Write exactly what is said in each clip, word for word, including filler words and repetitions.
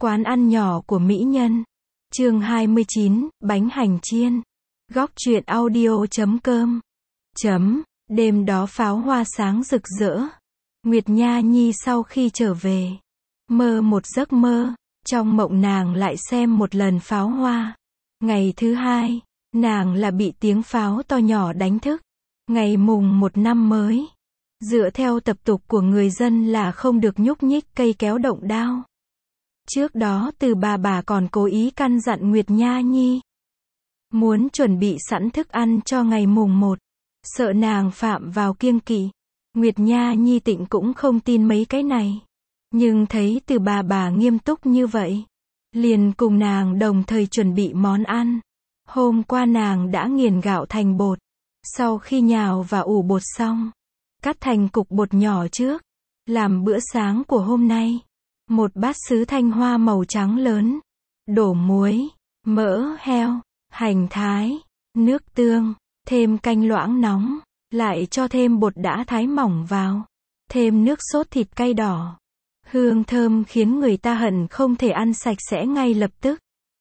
Quán ăn nhỏ của mỹ nhân. Chương hai mươi chín, bánh hành chiên. Góc truyện audio chấm com. Chấm, đêm đó pháo hoa sáng rực rỡ. Nguyệt Nha Nhi sau khi trở về, mơ một giấc mơ, trong mộng nàng lại xem một lần pháo hoa. Ngày thứ hai, nàng là bị tiếng pháo to nhỏ đánh thức. Ngày mùng một năm mới, dựa theo tập tục của người dân là không được nhúc nhích cây kéo động đao. Trước đó từ bà bà còn cố ý căn dặn Nguyệt Nha Nhi, muốn chuẩn bị sẵn thức ăn cho ngày mùng một, sợ nàng phạm vào kiêng kỵ. Nguyệt Nha Nhi tịnh cũng không tin mấy cái này, nhưng thấy từ bà bà nghiêm túc như vậy, liền cùng nàng đồng thời chuẩn bị món ăn. Hôm qua nàng đã nghiền gạo thành bột, sau khi nhào và ủ bột xong, cắt thành cục bột nhỏ trước, làm bữa sáng của hôm nay. Một bát sứ thanh hoa màu trắng lớn, đổ muối, mỡ heo, hành thái, nước tương, thêm canh loãng nóng, lại cho thêm bột đã thái mỏng vào, thêm nước sốt thịt cay đỏ. Hương thơm khiến người ta hận không thể ăn sạch sẽ ngay lập tức.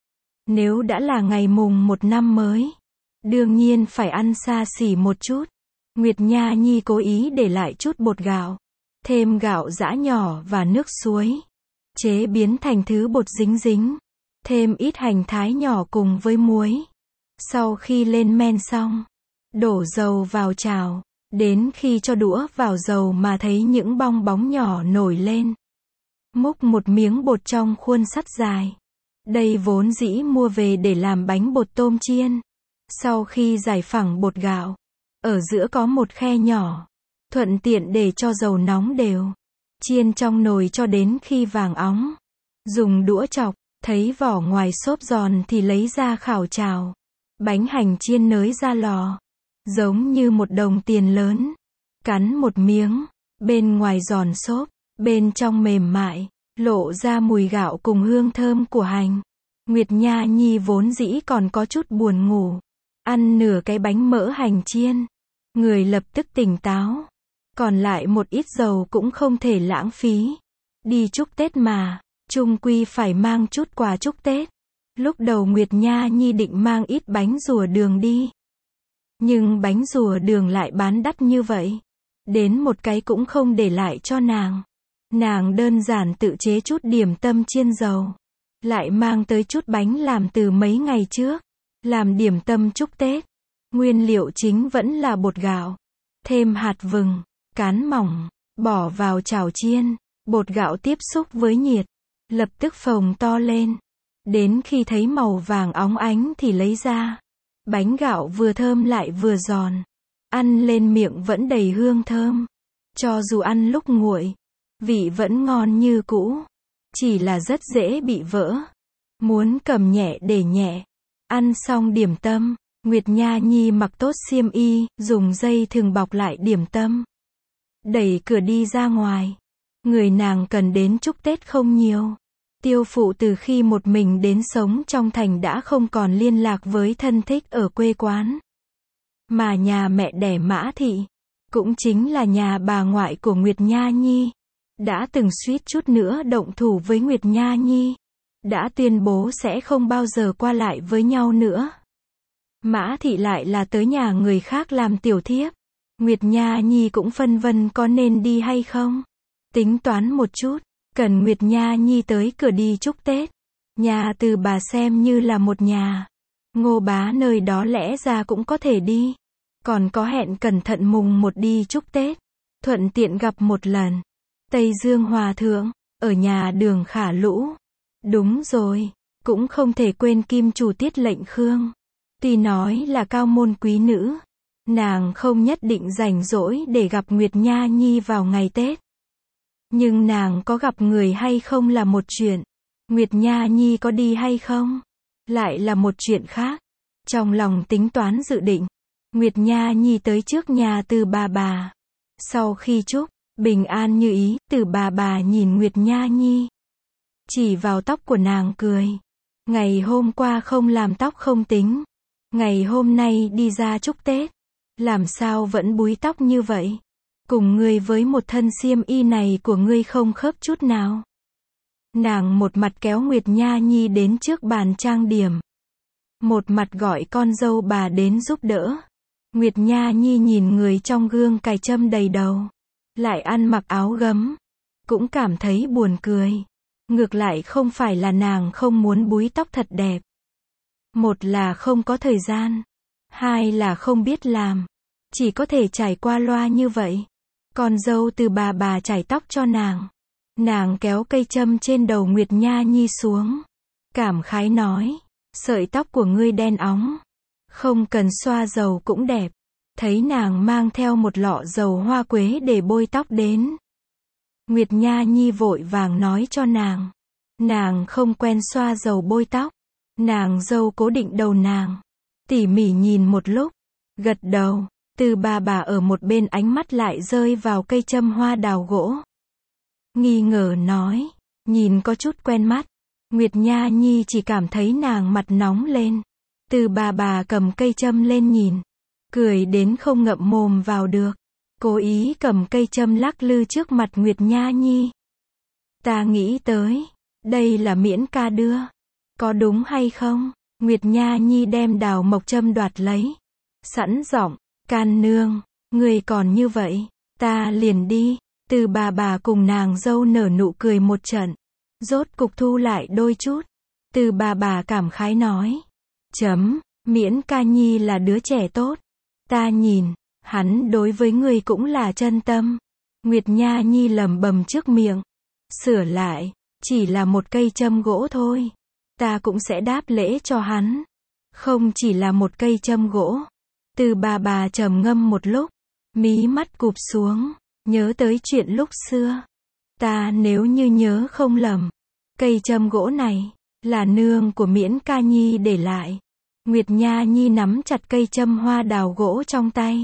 Nếu đã là ngày mùng một năm mới, đương nhiên phải ăn xa xỉ một chút. Nguyệt Nha Nhi cố ý để lại chút bột gạo, thêm gạo giã nhỏ và nước suối, chế biến thành thứ bột dính dính, thêm ít hành thái nhỏ cùng với muối. Sau khi lên men xong, đổ dầu vào chảo, đến khi cho đũa vào dầu mà thấy những bong bóng nhỏ nổi lên. Múc một miếng bột trong khuôn sắt dài. Đây vốn dĩ mua về để làm bánh bột tôm chiên. Sau khi giải phẳng bột gạo, ở giữa có một khe nhỏ, thuận tiện để cho dầu nóng đều. Chiên trong nồi cho đến khi vàng óng. Dùng đũa chọc, thấy vỏ ngoài xốp giòn thì lấy ra khảo chảo. Bánh hành chiên nới ra lò, giống như một đồng tiền lớn. Cắn một miếng, bên ngoài giòn xốp, bên trong mềm mại, lộ ra mùi gạo cùng hương thơm của hành. Nguyệt Nha Nhi vốn dĩ còn có chút buồn ngủ. Ăn nửa cái bánh mỡ hành chiên, người lập tức tỉnh táo. Còn lại một ít dầu cũng không thể lãng phí. Đi chúc Tết mà, chung quy phải mang chút quà chúc Tết. Lúc đầu Nguyệt Nha Nhi định mang ít bánh rùa đường đi. Nhưng bánh rùa đường lại bán đắt như vậy. Đến một cái cũng không để lại cho nàng. Nàng đơn giản tự chế chút điểm tâm chiên dầu. Lại mang tới chút bánh làm từ mấy ngày trước. Làm điểm tâm chúc Tết. Nguyên liệu chính vẫn là bột gạo. Thêm hạt vừng, cán mỏng, bỏ vào chảo chiên. Bột gạo tiếp xúc với nhiệt, lập tức phồng to lên. Đến khi thấy màu vàng óng ánh thì lấy ra. Bánh gạo vừa thơm lại vừa giòn. Ăn lên miệng vẫn đầy hương thơm. Cho dù ăn lúc nguội, vị vẫn ngon như cũ. Chỉ là rất dễ bị vỡ. Muốn cầm nhẹ để nhẹ. Ăn xong điểm tâm, Nguyệt Nha Nhi mặc tốt xiêm y, dùng dây thừng bọc lại điểm tâm. Đẩy cửa đi ra ngoài. Người nàng cần đến chúc Tết không nhiều. Tiêu phụ từ khi một mình đến sống trong thành đã không còn liên lạc với thân thích ở quê quán. Mà nhà mẹ đẻ Mã Thị, cũng chính là nhà bà ngoại của Nguyệt Nha Nhi, đã từng suýt chút nữa động thủ với Nguyệt Nha Nhi. Đã tuyên bố sẽ không bao giờ qua lại với nhau nữa. Mã Thị lại là tới nhà người khác làm tiểu thiếp. Nguyệt Nha Nhi cũng phân vân có nên đi hay không. Tính toán một chút, cần Nguyệt Nha Nhi tới cửa đi chúc Tết. Nhà từ bà xem như là một nhà. Ngô bá nơi đó lẽ ra cũng có thể đi. Còn có hẹn cẩn thận mùng một đi chúc Tết. Thuận tiện gặp một lần. Tây Dương Hòa Thượng, ở nhà Đường Khả Lũ. Đúng rồi, cũng không thể quên kim chủ Tiết Lệnh Khương. Tuy nói là cao môn quý nữ, nàng không nhất định rảnh rỗi để gặp Nguyệt Nha Nhi vào ngày Tết. Nhưng nàng có gặp người hay không là một chuyện. Nguyệt Nha Nhi có đi hay không, lại là một chuyện khác. Trong lòng tính toán dự định, Nguyệt Nha Nhi tới trước nhà từ bà bà. Sau khi chúc bình an như ý, từ bà bà nhìn Nguyệt Nha Nhi, chỉ vào tóc của nàng cười. Ngày hôm qua không làm tóc không tính, ngày hôm nay đi ra chúc Tết, làm sao vẫn búi tóc như vậy? Cùng ngươi với một thân xiêm y này của ngươi không khớp chút nào. Nàng một mặt kéo Nguyệt Nha Nhi đến trước bàn trang điểm, một mặt gọi con dâu bà đến giúp đỡ. Nguyệt Nha Nhi nhìn người trong gương cài châm đầy đầu, lại ăn mặc áo gấm, cũng cảm thấy buồn cười. Ngược lại không phải là nàng không muốn búi tóc thật đẹp. Một là không có thời gian, hai là không biết làm, chỉ có thể trải qua loa như vậy. Con dâu từ bà bà chải tóc cho nàng. Nàng kéo cây châm trên đầu Nguyệt Nha Nhi xuống, cảm khái nói, sợi tóc của ngươi đen óng, không cần xoa dầu cũng đẹp. Thấy nàng mang theo một lọ dầu hoa quế để bôi tóc đến, Nguyệt Nha Nhi vội vàng nói cho nàng. Nàng không quen xoa dầu bôi tóc. Nàng dâu cố định đầu nàng, tỉ mỉ nhìn một lúc, gật đầu. Từ bà bà ở một bên ánh mắt lại rơi vào cây châm hoa đào gỗ, nghi ngờ nói, nhìn có chút quen mắt. Nguyệt Nha Nhi chỉ cảm thấy nàng mặt nóng lên. Từ bà bà cầm cây châm lên nhìn, cười đến không ngậm mồm vào được, cố ý cầm cây châm lắc lư trước mặt Nguyệt Nha Nhi. Ta nghĩ tới, đây là Miễn ca đưa, có đúng hay không? Nguyệt Nha Nhi đem đào mộc châm đoạt lấy, sẵn giọng, can nương, người còn như vậy, ta liền đi. Từ bà bà cùng nàng dâu nở nụ cười một trận, rốt cục thu lại đôi chút. Từ bà bà cảm khái nói, chấm, Miễn ca Nhi là đứa trẻ tốt, ta nhìn, hắn đối với người cũng là chân tâm. Nguyệt Nha Nhi lẩm bẩm trước miệng, sửa lại, chỉ là một cây châm gỗ thôi, ta cũng sẽ đáp lễ cho hắn. Không chỉ là một cây châm gỗ. Từ bà bà trầm ngâm một lúc, mí mắt cụp xuống, nhớ tới chuyện lúc xưa. Ta nếu như nhớ không lầm, cây châm gỗ này là nương của Miễn ca Nhi để lại. Nguyệt Nha Nhi nắm chặt cây châm hoa đào gỗ trong tay.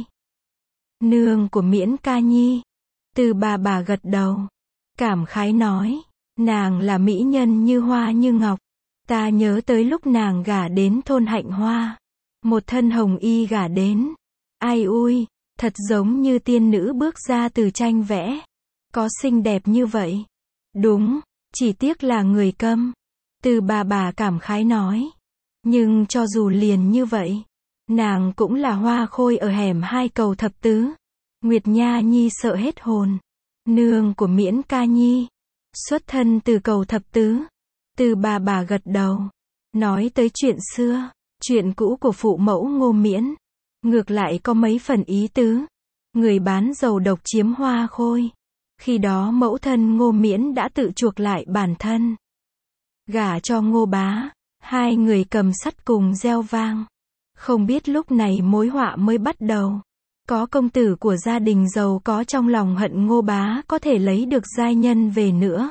Nương của Miễn ca Nhi. Từ bà bà gật đầu, cảm khái nói, nàng là mỹ nhân như hoa như ngọc. Ta nhớ tới lúc nàng gả đến thôn Hạnh Hoa, một thân hồng y gả đến. Ai ui, thật giống như tiên nữ bước ra từ tranh vẽ. Có xinh đẹp như vậy. Đúng, chỉ tiếc là người câm. Từ bà bà cảm khái nói. Nhưng cho dù liền như vậy, nàng cũng là hoa khôi ở hẻm hai cầu thập tứ. Nguyệt Nha Nhi sợ hết hồn. Nương của Miễn ca Nhi, xuất thân từ cầu thập tứ. Từ bà bà gật đầu, nói tới chuyện xưa, chuyện cũ của phụ mẫu Ngô Miễn, ngược lại có mấy phần ý tứ. Người bán dầu độc chiếm hoa khôi. Khi đó mẫu thân Ngô Miễn đã tự chuộc lại bản thân, gả cho Ngô Bá. Hai người cầm sắt cùng reo vang. Không biết lúc này mối họa mới bắt đầu. Có công tử của gia đình giàu có trong lòng hận Ngô Bá có thể lấy được giai nhân về nữa.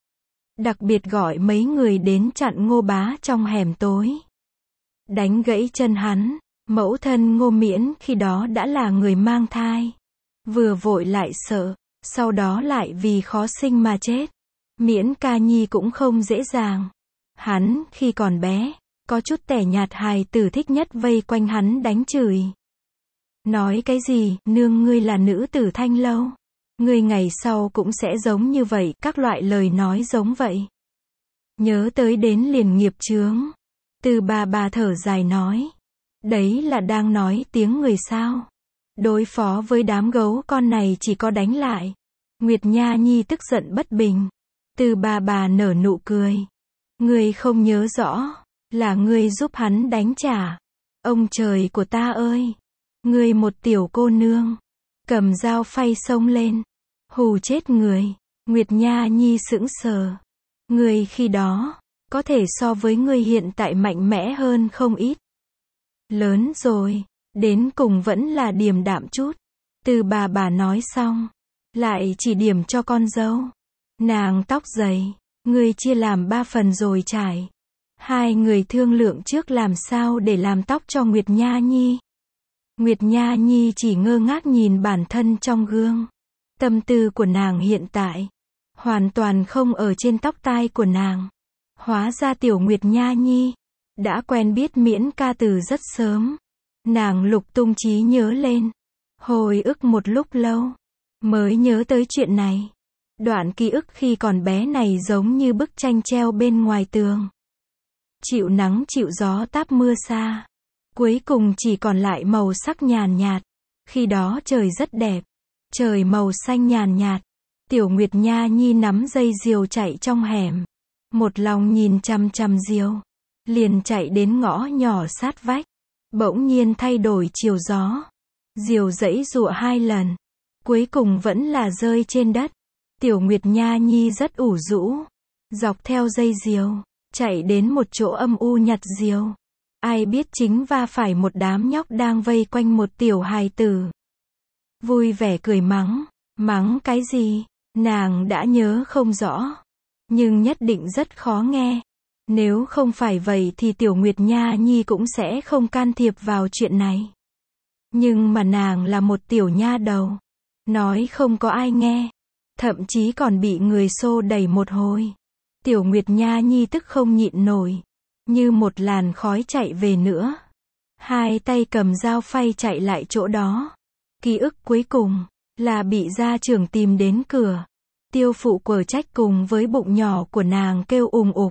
Đặc biệt gọi mấy người đến chặn Ngô Bá trong hẻm tối, đánh gãy chân hắn. Mẫu thân Ngô Miễn khi đó đã là người mang thai, vừa vội lại sợ, sau đó lại vì khó sinh mà chết. Miễn ca Nhi cũng không dễ dàng. Hắn khi còn bé, có chút tẻ nhạt, hài tử thích nhất vây quanh hắn đánh chửi. Nói cái gì, nương ngươi là nữ tử thanh lâu, ngươi ngày sau cũng sẽ giống như vậy, các loại lời nói giống vậy. Nhớ tới đến liền nghiệp chướng. Từ bà bà thở dài nói, đấy là đang nói tiếng người sao. Đối phó với đám gấu con này chỉ có đánh lại. Nguyệt Nha Nhi tức giận bất bình. Từ bà bà nở nụ cười. Ngươi không nhớ rõ, là ngươi giúp hắn đánh trả. Ông trời của ta ơi! Ngươi một tiểu cô nương, cầm dao phay xông lên, hù chết người. Nguyệt Nha Nhi sững sờ. Ngươi khi đó, có thể so với ngươi hiện tại mạnh mẽ hơn không ít. Lớn rồi, đến cùng vẫn là điềm đạm chút. Từ bà bà nói xong, lại chỉ điểm cho con dâu. Nàng tóc dày, ngươi chia làm ba phần rồi trải. Hai người thương lượng trước làm sao để làm tóc cho Nguyệt Nha Nhi. Nguyệt Nha Nhi chỉ ngơ ngác nhìn bản thân trong gương. Tâm tư của nàng hiện tại, hoàn toàn không ở trên tóc tai của nàng. Hóa ra tiểu Nguyệt Nha Nhi, đã quen biết Miễn ca từ rất sớm. Nàng lục tung trí nhớ lên, hồi ức một lúc lâu, mới nhớ tới chuyện này. Đoạn ký ức khi còn bé này giống như bức tranh treo bên ngoài tường. Chịu nắng chịu gió táp mưa xa. Cuối cùng chỉ còn lại màu sắc nhàn nhạt. Khi đó trời rất đẹp. Trời màu xanh nhàn nhạt. Tiểu Nguyệt Nha Nhi nắm dây diều chạy trong hẻm. Một lòng nhìn chằm chằm diều. Liền chạy đến ngõ nhỏ sát vách. Bỗng nhiên thay đổi chiều gió. Diều giãy giụa hai lần. Cuối cùng vẫn là rơi trên đất. Tiểu Nguyệt Nha Nhi rất ủ rũ. Dọc theo dây diều. Chạy đến một chỗ âm u nhặt diều. Ai biết chính va phải một đám nhóc đang vây quanh một tiểu hài tử. Vui vẻ cười mắng. Mắng cái gì? Nàng đã nhớ không rõ. Nhưng nhất định rất khó nghe. Nếu không phải vậy thì Tiểu Nguyệt Nha Nhi cũng sẽ không can thiệp vào chuyện này. Nhưng mà nàng là một tiểu nha đầu. Nói không có ai nghe. Thậm chí còn bị người xô đẩy một hồi. Tiểu Nguyệt Nha Nhi tức không nhịn nổi. Như một làn khói chạy về nữa. Hai tay cầm dao phay chạy lại chỗ đó. Ký ức cuối cùng là bị gia trưởng tìm đến cửa. Tiêu phụ quở trách cùng với bụng nhỏ của nàng kêu ùng ục.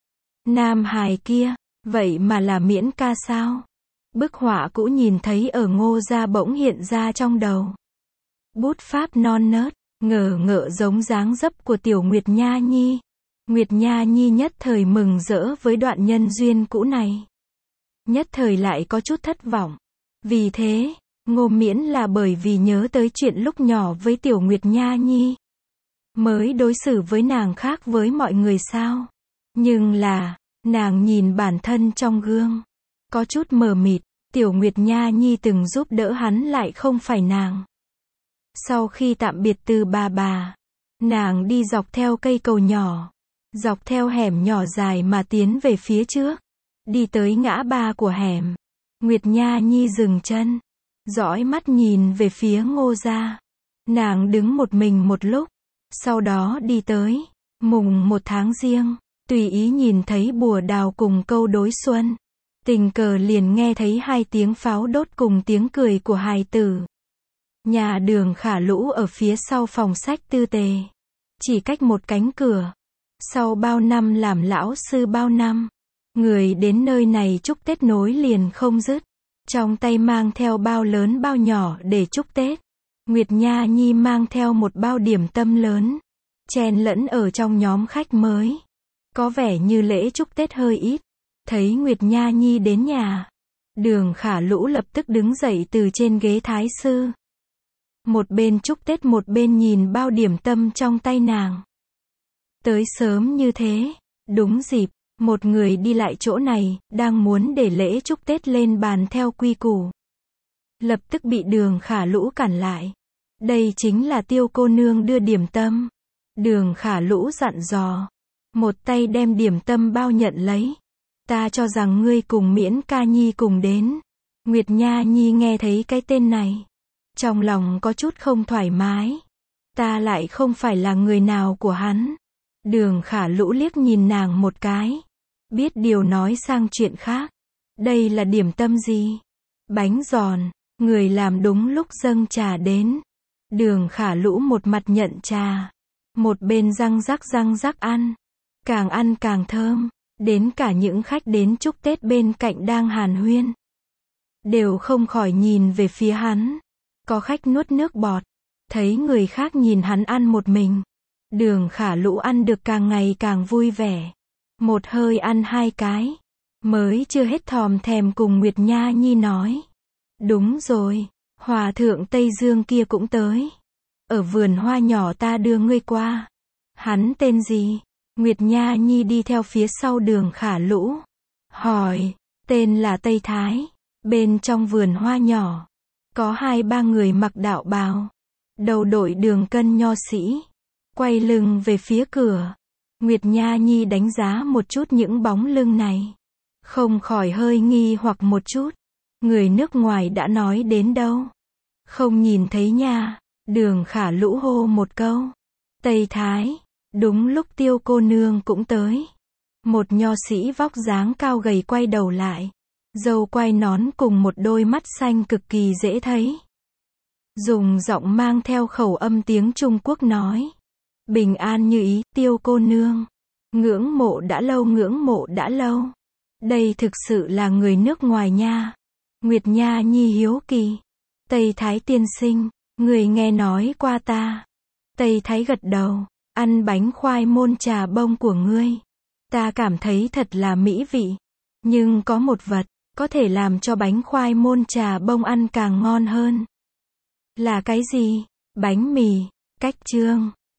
Nam hài kia, vậy mà là Miễn ca sao? Bức họa cũ nhìn thấy ở Ngô gia bỗng hiện ra trong đầu. Bút pháp non nớt, ngờ ngợ giống dáng dấp của Tiểu Nguyệt Nha Nhi. Nguyệt Nha Nhi nhất thời mừng rỡ với đoạn nhân duyên cũ này. Nhất thời lại có chút thất vọng. Vì thế, Ngô Miễn là bởi vì nhớ tới chuyện lúc nhỏ với Tiểu Nguyệt Nha Nhi. Mới đối xử với nàng khác với mọi người sao? Nhưng là, nàng nhìn bản thân trong gương. Có chút mờ mịt, Tiểu Nguyệt Nha Nhi từng giúp đỡ hắn lại không phải nàng. Sau khi tạm biệt từ bà bà, nàng đi dọc theo cây cầu nhỏ. Dọc theo hẻm nhỏ dài mà tiến về phía trước. Đi tới ngã ba của hẻm. Nguyệt Nha Nhi dừng chân. Dõi mắt nhìn về phía Ngô gia. Nàng đứng một mình một lúc. Sau đó đi tới. Mùng một tháng giêng. Tùy ý nhìn thấy bùa đào cùng câu đối xuân. Tình cờ liền nghe thấy hai tiếng pháo đốt cùng tiếng cười của hài tử. Nhà Đường Khả Lũ ở phía sau phòng sách tư tề. Chỉ cách một cánh cửa. Sau bao năm làm lão sư bao năm, người đến nơi này chúc Tết nối liền không dứt. Trong tay mang theo bao lớn bao nhỏ để chúc Tết. Nguyệt Nha Nhi mang theo một bao điểm tâm lớn. Chen lẫn ở trong nhóm khách mới. Có vẻ như lễ chúc Tết hơi ít. Thấy Nguyệt Nha Nhi đến nhà. Đường Khả Lũ lập tức đứng dậy từ trên ghế thái sư. Một bên chúc Tết một bên nhìn bao điểm tâm trong tay nàng. Tới sớm như thế, đúng dịp, một người đi lại chỗ này, đang muốn để lễ chúc Tết lên bàn theo quy củ. Lập tức bị Đường Khả Lũ cản lại. Đây chính là Tiêu cô nương đưa điểm tâm. Đường Khả Lũ dặn dò. Một tay đem điểm tâm bao nhận lấy. Ta cho rằng ngươi cùng Miễn ca nhi cùng đến. Nguyệt Nha Nhi nghe thấy cái tên này. Trong lòng có chút không thoải mái. Ta lại không phải là người nào của hắn. Đường Khả Lũ liếc nhìn nàng một cái. Biết điều nói sang chuyện khác. Đây là điểm tâm gì? Bánh giòn. Người làm đúng lúc dâng trà đến. Đường Khả Lũ một mặt nhận trà. Một bên răng rắc răng rắc ăn. Càng ăn càng thơm. Đến cả những khách đến chúc Tết bên cạnh đang hàn huyên. Đều không khỏi nhìn về phía hắn. Có khách nuốt nước bọt. Thấy người khác nhìn hắn ăn một mình. Đường Khả Lũ ăn được càng ngày càng vui vẻ. Một hơi ăn hai cái. Mới chưa hết thòm thèm cùng Nguyệt Nha Nhi nói. Đúng rồi, Hòa thượng Tây Dương kia cũng tới. Ở vườn hoa nhỏ ta đưa ngươi qua. Hắn tên gì? Nguyệt Nha Nhi đi theo phía sau Đường Khả Lũ. Hỏi, tên là Tây Thái. Bên trong vườn hoa nhỏ. Có hai ba người mặc đạo bào. Đầu đội đường cân nho sĩ. Quay lưng về phía cửa. Nguyệt Nha Nhi đánh giá một chút những bóng lưng này. Không khỏi hơi nghi hoặc một chút. Người nước ngoài đã nói đến đâu? Không nhìn thấy nha. Đường Khả Lũ hô một câu. Tây Thái. Đúng lúc Tiêu cô nương cũng tới. Một nho sĩ vóc dáng cao gầy quay đầu lại. Râu quai nón cùng một đôi mắt xanh cực kỳ dễ thấy. Dùng giọng mang theo khẩu âm tiếng Trung Quốc nói. Bình an như ý, Tiêu cô nương. Ngưỡng mộ đã lâu, ngưỡng mộ đã lâu. Đây thực sự là người nước ngoài nha. Nguyệt Nha Nhi hiếu kỳ. Tây Thái tiên sinh, người nghe nói qua ta. Tây Thái gật đầu, ăn bánh khoai môn trà bông của ngươi. Ta cảm thấy thật là mỹ vị. Nhưng có một vật, có thể làm cho bánh khoai môn trà bông ăn càng ngon hơn. Là cái gì? Bánh mì. Cách chương.